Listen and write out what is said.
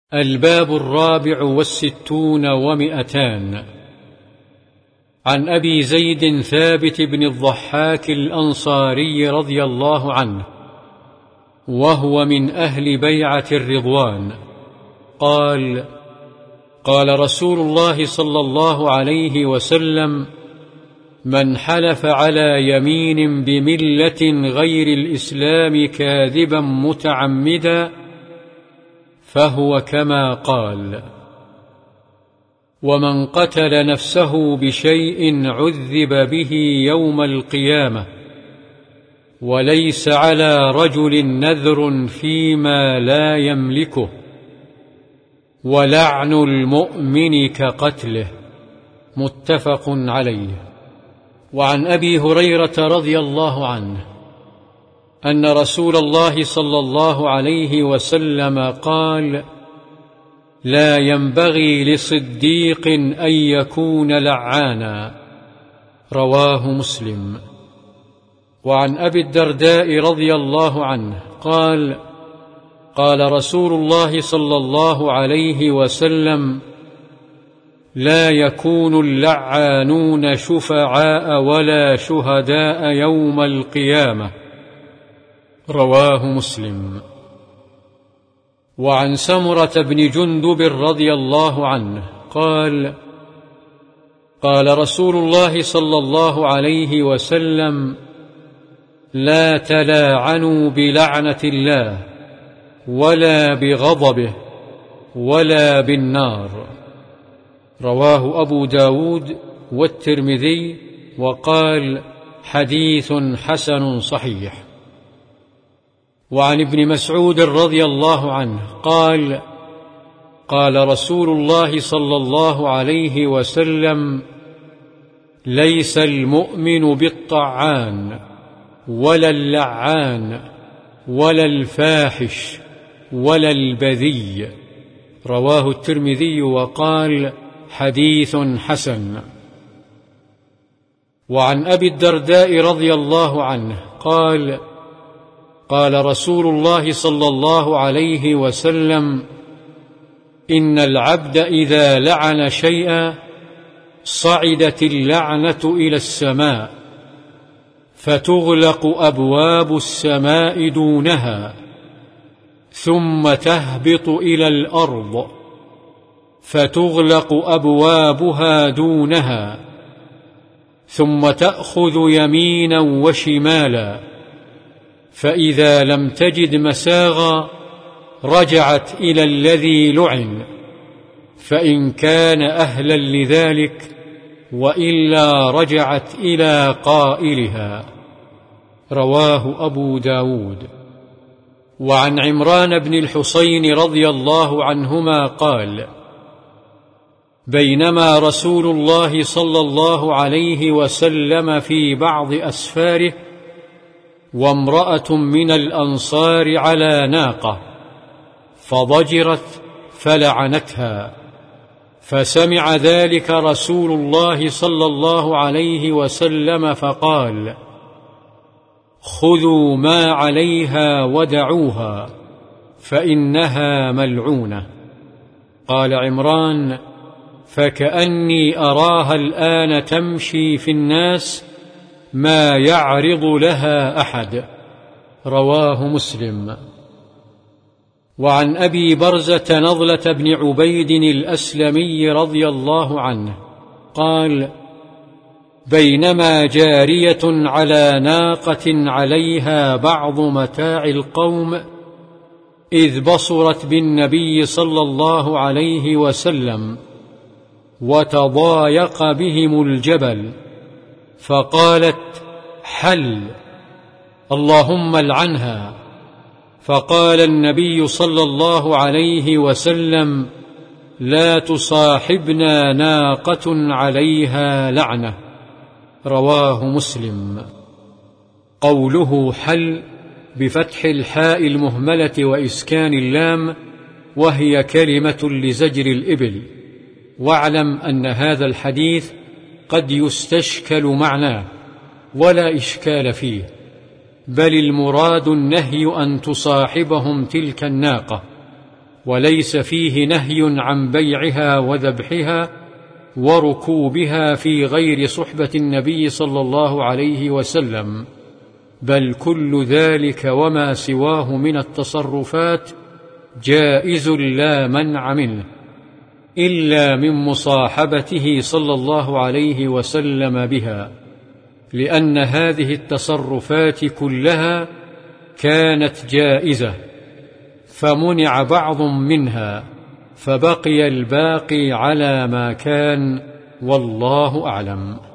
الباب 64 عن أبي زيد ثابت بن الضحاك الأنصاري رضي الله عنه، وهو من أهل بيعة الرضوان، قال: قال رسول الله صلى الله عليه وسلم: من حلف على يمين بملة غير الإسلام كاذبا متعمدا فهو كما قال. ومن قتل نفسه بشيء عذب به يوم القيامة، وليس على رجل نذر فيما لا يملكه، ولعن المؤمن كقتله. متفق عليه. وعن أبي هريرة رضي الله عنه أن رسول الله صلى الله عليه وسلم قال: لا ينبغي لصديق أن يكون لعانا. رواه مسلم. وعن أبي الدرداء رضي الله عنه قال: قال رسول الله صلى الله عليه وسلم: لا يكون اللعانون شفعاء ولا شهداء يوم القيامة. رواه مسلم. وعن سمرة بن جندب رضي الله عنه قال: قال رسول الله صلى الله عليه وسلم: لا تلاعنوا بلعنة الله ولا بغضبه ولا بالنار. رواه أبو داود والترمذي، وقال: حديث حسن صحيح. وعن ابن مسعود رضي الله عنه قال: قال رسول الله صلى الله عليه وسلم: ليس المؤمن بالطعان ولا اللعان ولا الفاحش ولا البذي. رواه الترمذي، وقال: حديث حسن. وعن أبي الدرداء رضي الله عنه قال: قال رسول الله صلى الله عليه وسلم: إن العبد إذا لعن شيئا صعدت اللعنة إلى السماء، فتغلق أبواب السماء دونها، ثم تهبط إلى الأرض، فتغلق أبوابها دونها، ثم تأخذ يمينا وشمالا، فإذا لم تجد مساغا رجعت إلى الذي لعن، فإن كان أهلا لذلك، وإلا رجعت إلى قائلها. رواه أبو داود. وعن عمران بن الحصين رضي الله عنهما قال: بينما رسول الله صلى الله عليه وسلم في بعض أسفاره، وامرأة من الأنصار على ناقة، فضجرت فلعنتها، فسمع ذلك رسول الله صلى الله عليه وسلم فقال: خذوا ما عليها ودعوها، فإنها ملعونة. قال عمران: فكأني أراها الآن تمشي في الناس ما يعرض لها أحد. رواه مسلم. وعن أبي برزة نضلة بن عبيد الأسلمي رضي الله عنه قال: بينما جارية على ناقة عليها بعض متاع القوم، إذ بصرت بالنبي صلى الله عليه وسلم، وتضايق بهم الجبل، فقالت: حل، اللهم العنها. فقال النبي صلى الله عليه وسلم: لا تصاحبنا ناقة عليها لعنة. رواه مسلم. قوله حل بفتح الحاء المهملة وإسكان اللام، وهي كلمة لزجر الإبل. واعلم أن هذا الحديث قد يستشكل معناه ولا إشكال فيه، بل المراد النهي أن تصاحبهم تلك الناقة، وليس فيه نهي عن بيعها وذبحها وركوبها في غير صحبة النبي صلى الله عليه وسلم، بل كل ذلك وما سواه من التصرفات جائز لا منع منه، إلا من مصاحبته صلى الله عليه وسلم بها، لأن هذه التصرفات كلها كانت جائزة فمنع بعض منها، فبقي الباقي على ما كان، والله أعلم.